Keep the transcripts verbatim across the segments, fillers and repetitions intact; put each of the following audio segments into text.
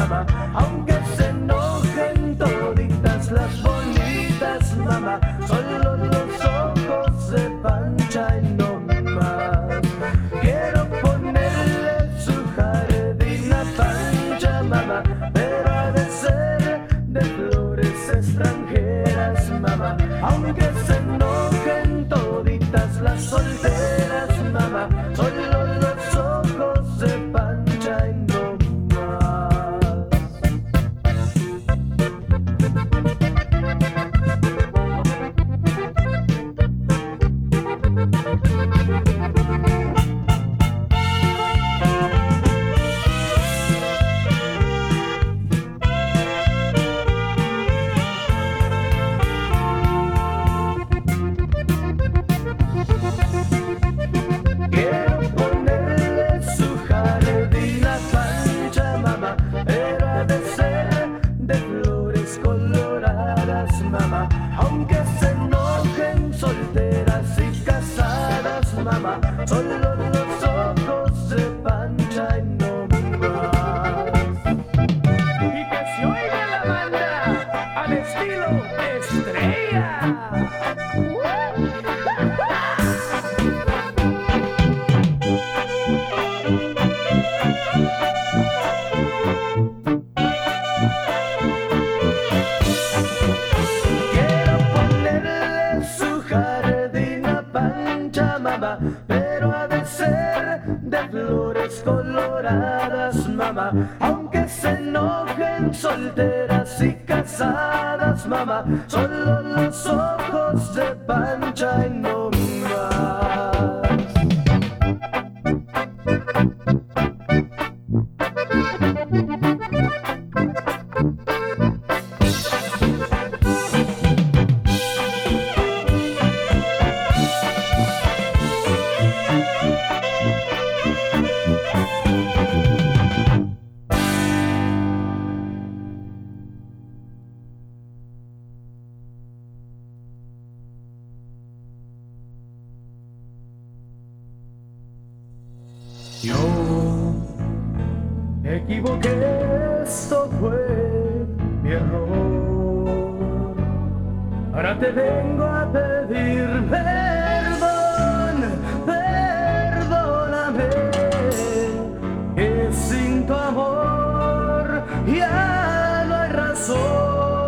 mamá, aunque se enojen toditas las bolitas, mamá, solo los ojos se Pancha y no más. Quiero ponerle su jardín a Pancha, mamá, pero ha de ser de flores extranjeras, mamá, aunque se enojen toditas las solteras, mamá, solo los ojos de Pancha y no más. Quiero ponerle su jardín a Pancha, mamá, pero ha de ser de flores coloradas, mamá, aunque se enojen solteras y casadas, mamá, solo los ojos de Pancha y no más. Y que se oiga la banda al estilo Estrella. Quiero ponerle su jardín a Pancha, mamá, pero ha de ser de flores coloradas, mamá, aunque se enojen solteras y casadas, mamá, solo los ojos de Pancha y no más. Yo me equivoqué, esto fue mi error. Ahora te vengo a pedir perdón, perdóname, que sin tu amor ya no hay razón.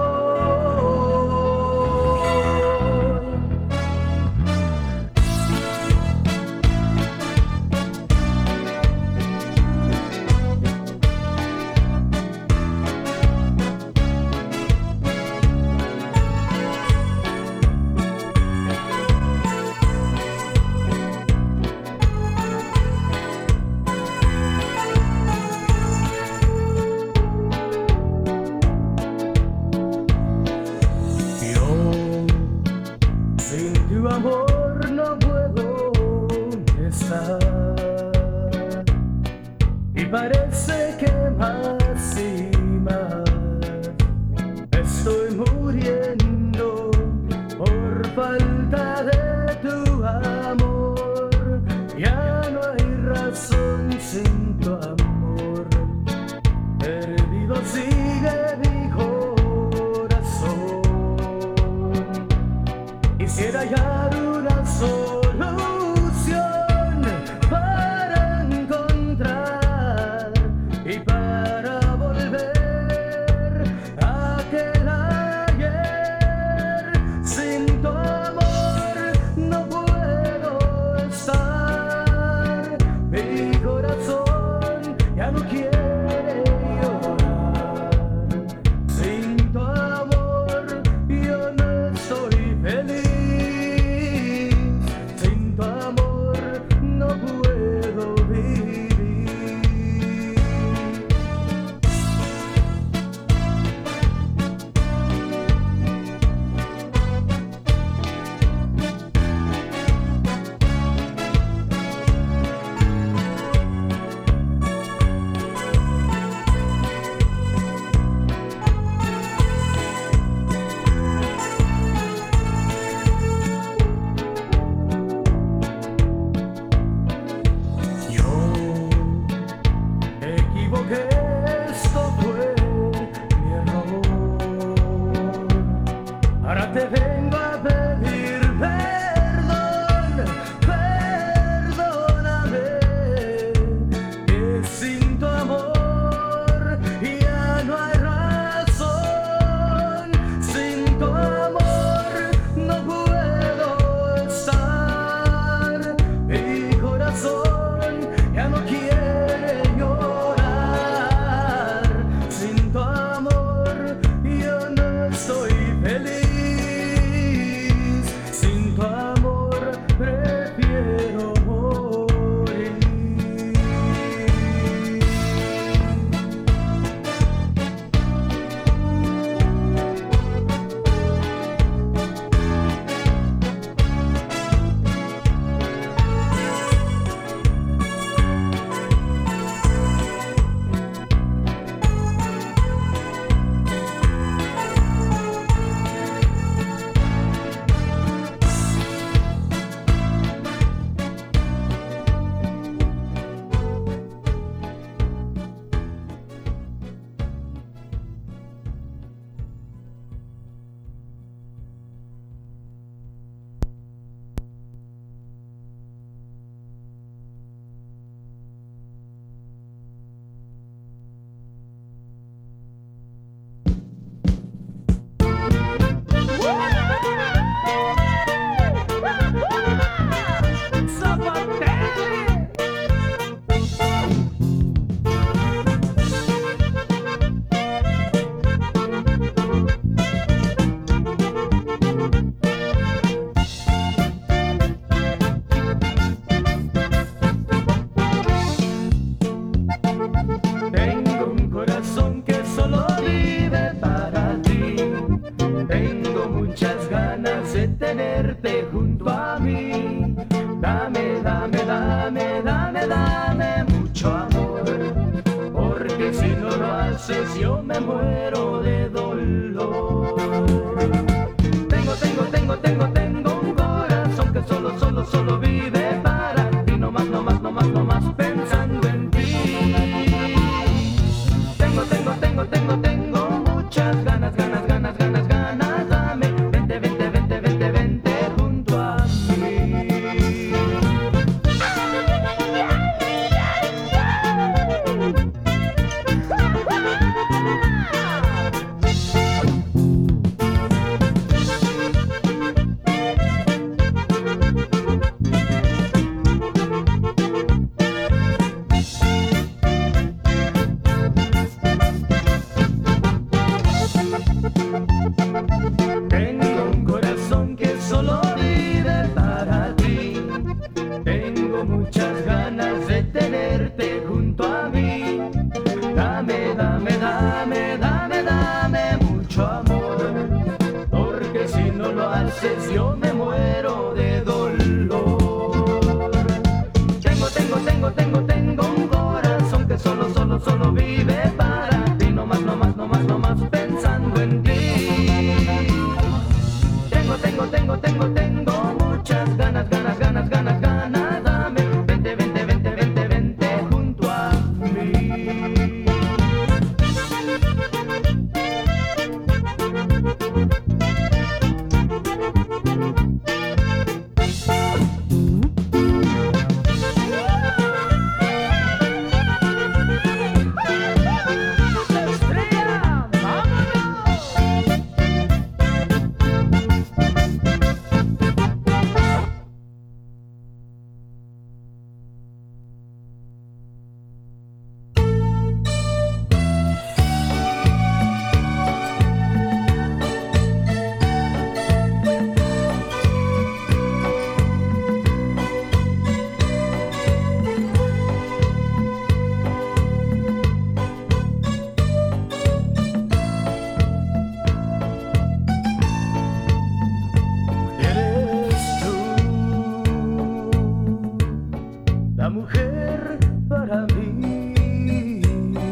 Sin tu amor no puedo estar, y parece que más y más estoy muriendo por falta de tu amor. Ya no hay razón sin tu amor, perdido sigue mi corazón. Quisiera hallar una solución para encontrar y para volver a aquel ayer. Sin tu amor no puedo estar. Mi me muero de dolor. Tengo, tengo, tengo, tengo, tengo un corazón que solo, solo, solo vive para ti, no más, no más, no más, no más pensando en ti. Tengo, tengo, tengo, tengo, tengo muchas ganas, ganas, ganas, ganas, ganas, dame, vente, vente, vente, vente, vente junto a mí. Tengo un corazón que solo vive para ti. Tengo muchas ganas de tenerte junto a mí. Dame, dame, dame, dame, dame mucho amor, porque si no lo haces yo me muero de dolor. Tengo, tengo, tengo, tengo, tengo un corazón que solo, solo, solo vive para ti, no más, no más, no más, no más pensando en ti. Tengo, tengo, tengo, tengo, tengo muchas ganas, ganas, ganas, ganas, ganas, dame, vente, vente, vente, vente, vente junto a mí. ¡Estrella! ¡Vámonos! Eres tú la mujer para mí,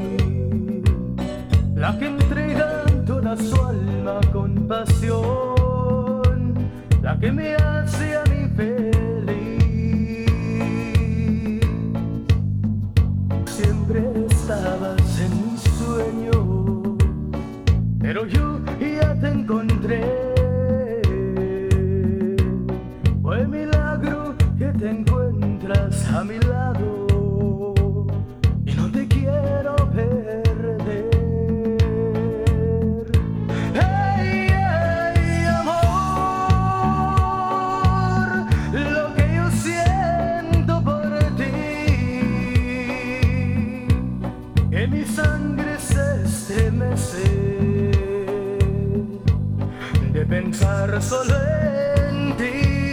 la que entrega toda su alma con pasión, la que me hace a mí feliz. Siempre estabas en mi sueño, pero yo ya te encontré. Fue milagro que te encuentras a mi lado y no te quiero perder. Hey, hey, amor, lo que yo siento por ti, que mi sangre se estremece de pensar solo en ti.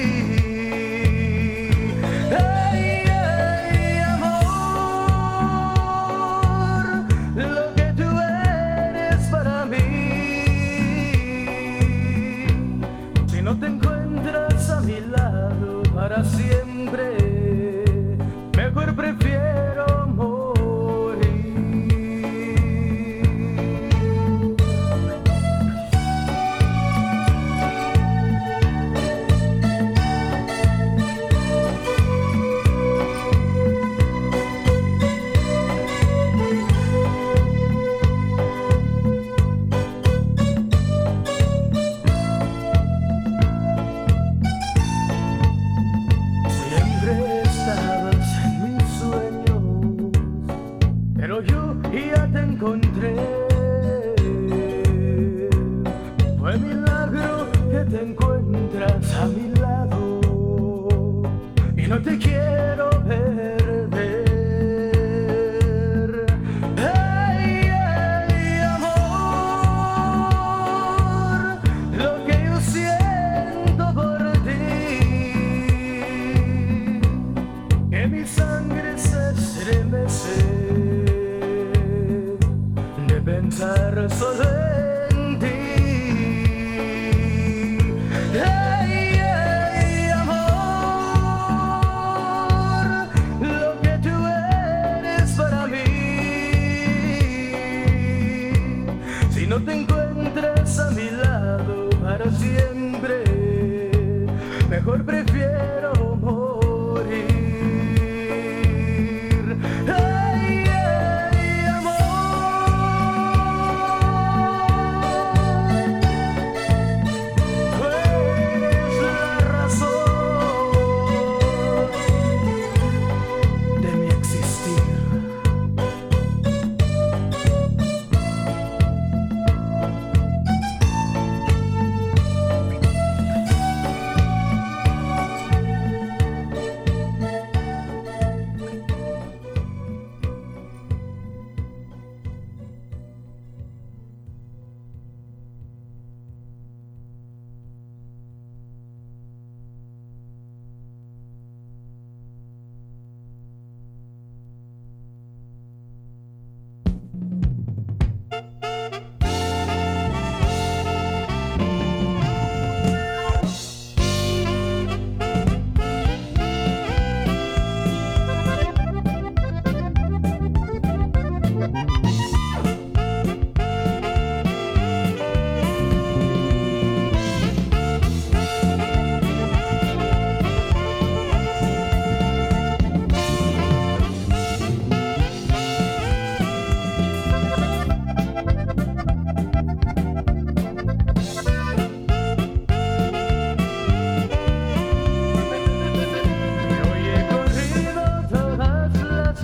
Hey, hey, amor, lo que tú eres para mí. Si no te encuentras a mi lado para siempre, mejor prefiero morir.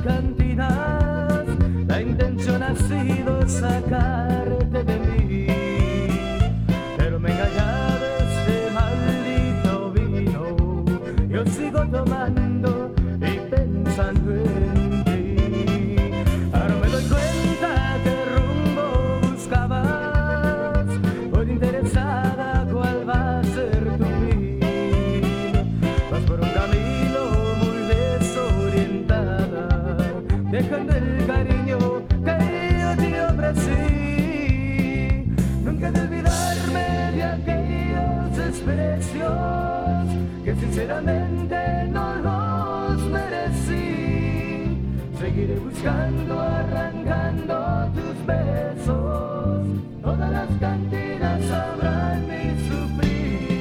cantinas, la intención ha sido sacarte de mí, pero me he engañado este maldito vino. Yo sigo tomando y pensando en ti. Ahora me doy cuenta que rumbo buscabas, por interesada cuál va a ser tu vida. Vas por un camino muy desorientada, dejando el cariño que yo te ofrecí. Nunca he de olvidarme de aquellos desprecios que sinceramente no los merecí. Seguiré buscando, arrancando tus besos, todas las cantinas sabrán mi sufrir.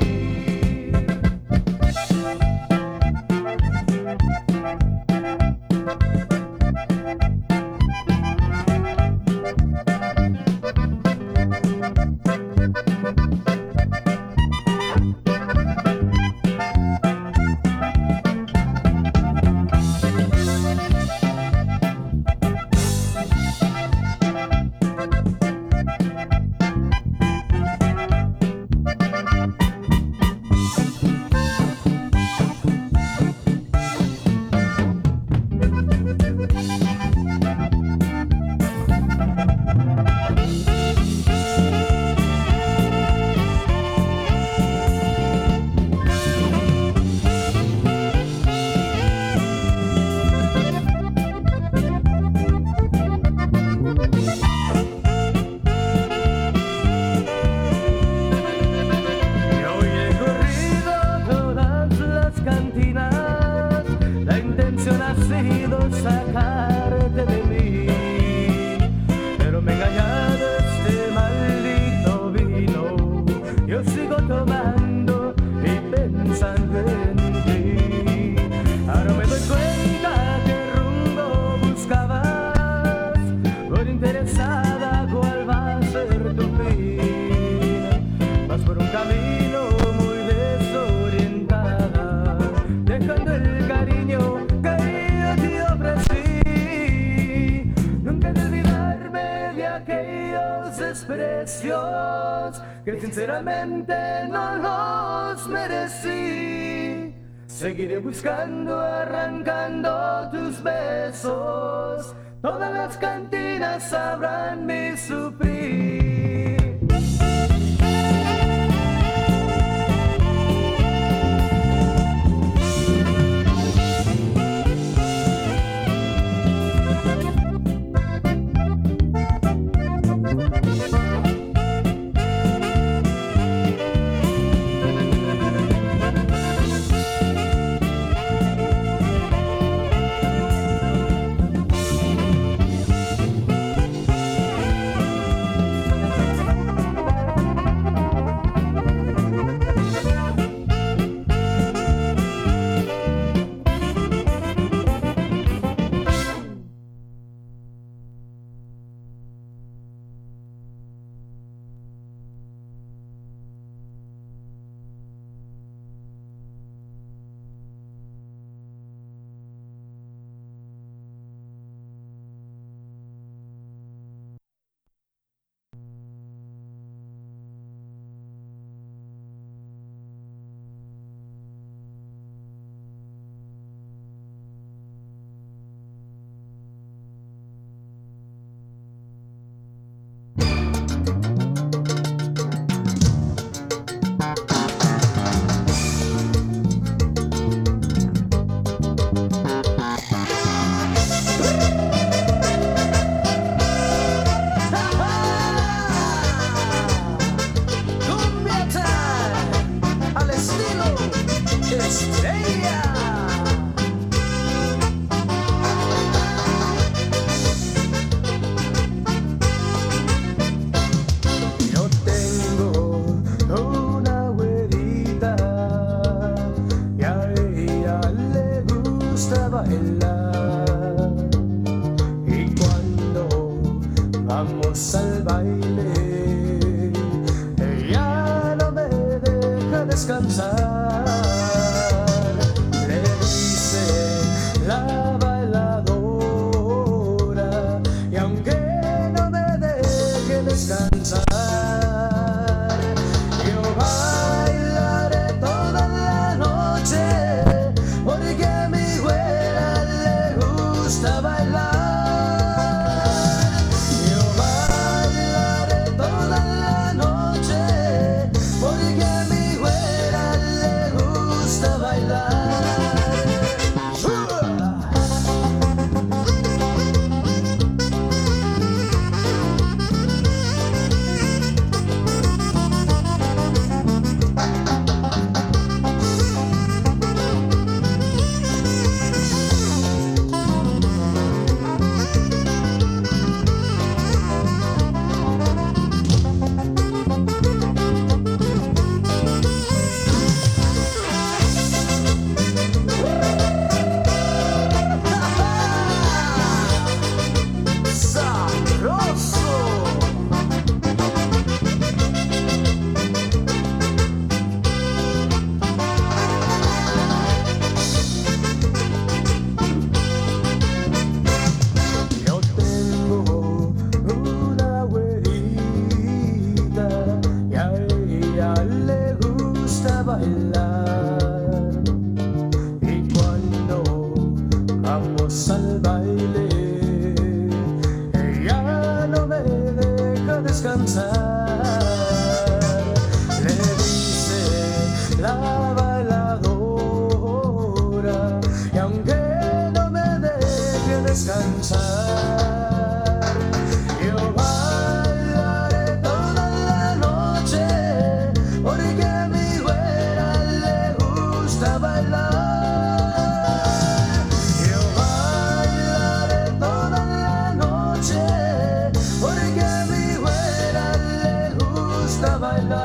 Sacarte de mí, pero me he engañado este maldito vino. Yo sigo tomando y pensando en ti. Ahora me doy cuenta que rumbo buscabas, por interesada cuál va a ser tu fin. Vas por un camino muy desorientada, dejando el cariño desprecios que sinceramente no los merecí. Seguiré buscando, arrancando tus besos, todas las cantinas sabrán mi sufrir. descansar. Yo bailaré toda la noche porque a mi güera le gusta bailar. Yo bailaré toda la noche porque a mi güera le gusta bailar.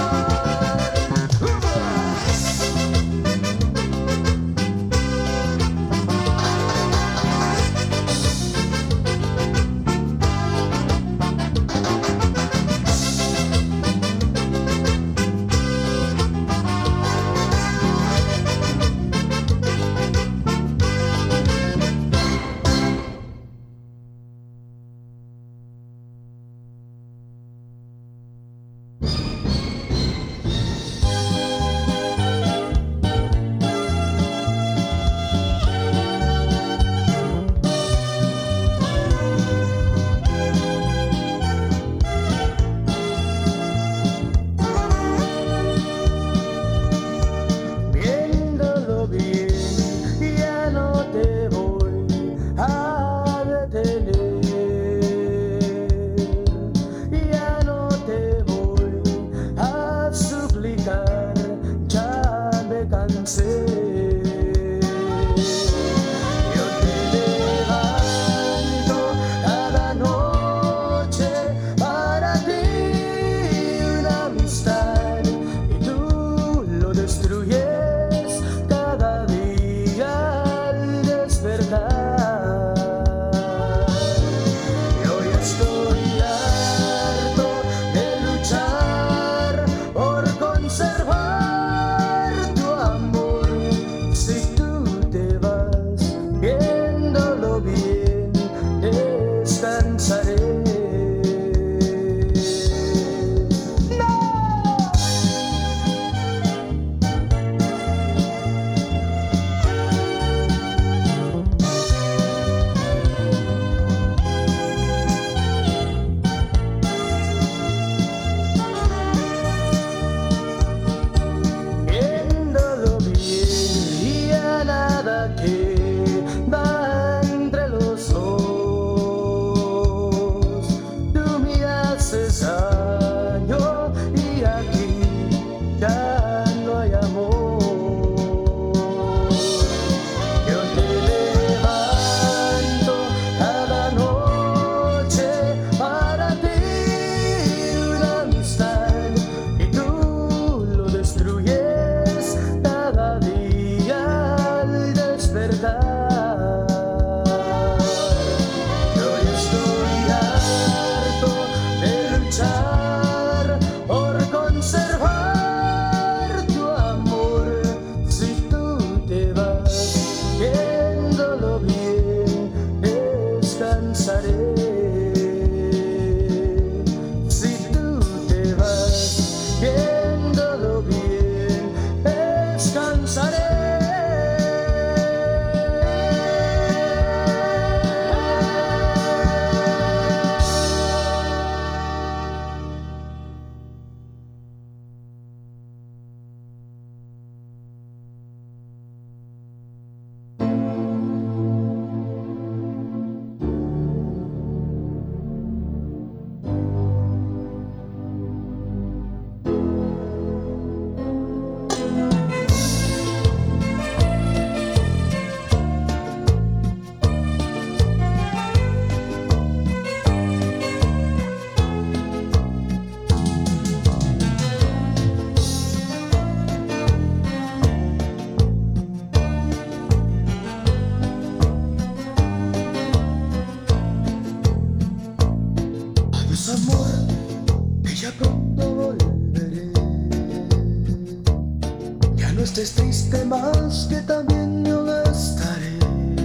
estés triste más, que también yo lo estaré.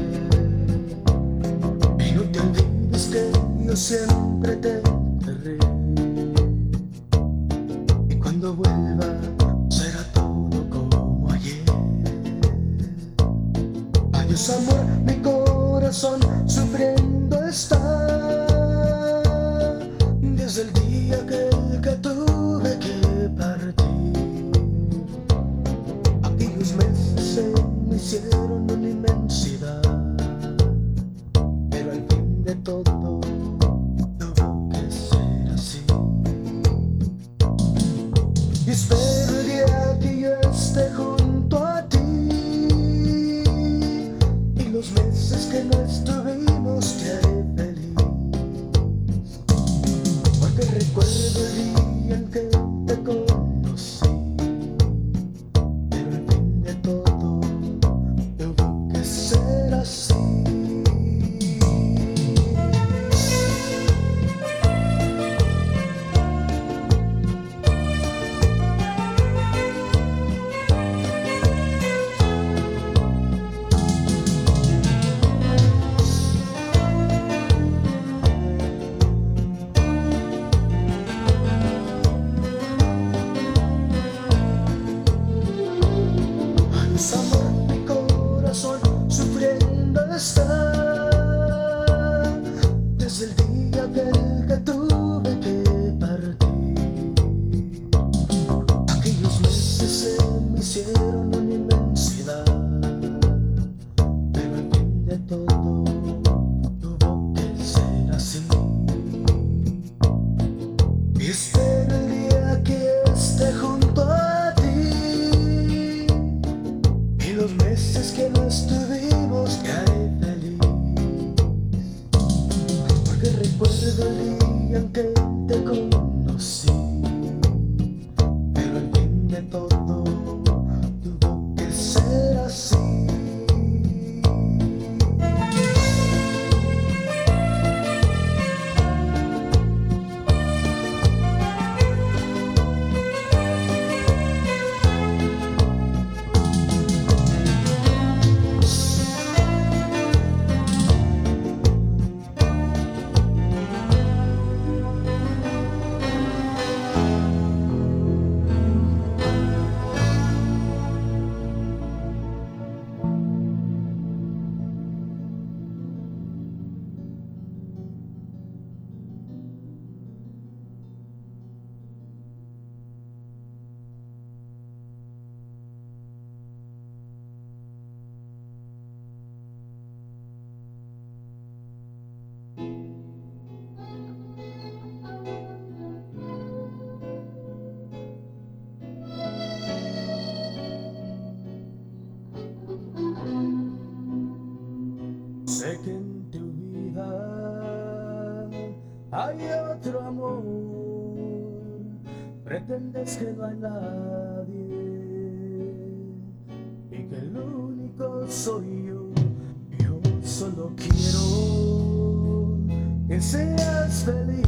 Y no te olvides que yo siempre te querré. Y cuando vuelva será todo como ayer. Adiós amor, mi corazón sufriendo está. Desde el día que, que tuve que partir. Aquellos meses se me hicieron una inmensidad. todo tuvo que ser así. Y espero el día que yo esté junto a ti y los meses que no estuvimos te haré feliz, porque recuerdo el día en que te conocí, pero el fin de todo tuvo que ser así. Amor, mi corazón sufriendo está desde el día aquel que tuve que partir. Aquellos meses se me hicieron una inmensidad, pero el fin de todo tuvo que ser así. Y espero el día que esté junto a ti y los meses que no estuvimos te haré feliz, porque recuerdo el día en que te conocí, pero el fin de todo tuvo que ser así. Sé que en tu vida hay otro amor, pretendes que no hay nadie y que el único soy yo. Yo solo quiero que seas feliz,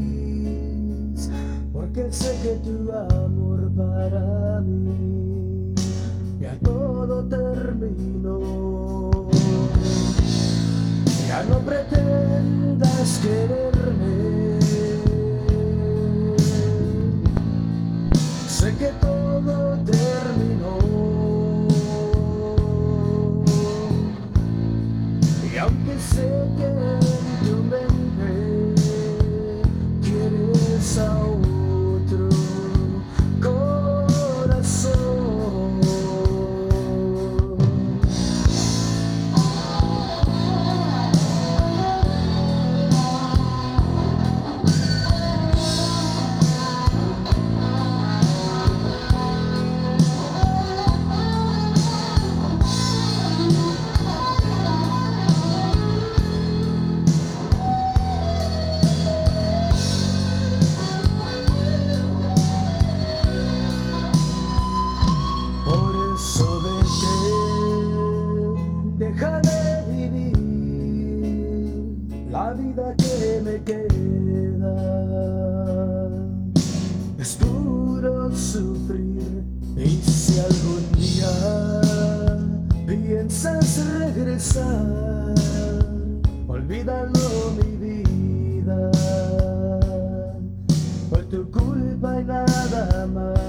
porque sé que tu amor para mí ya todo terminó. Ya no pretendas quererme, sé que todo terminó. Y aunque sé que en tu mente quieres a otro corazón, deja de vivir la vida que me queda. Es puro sufrir, y si algún día piensas regresar, olvídalo mi vida, por tu culpa y nada más.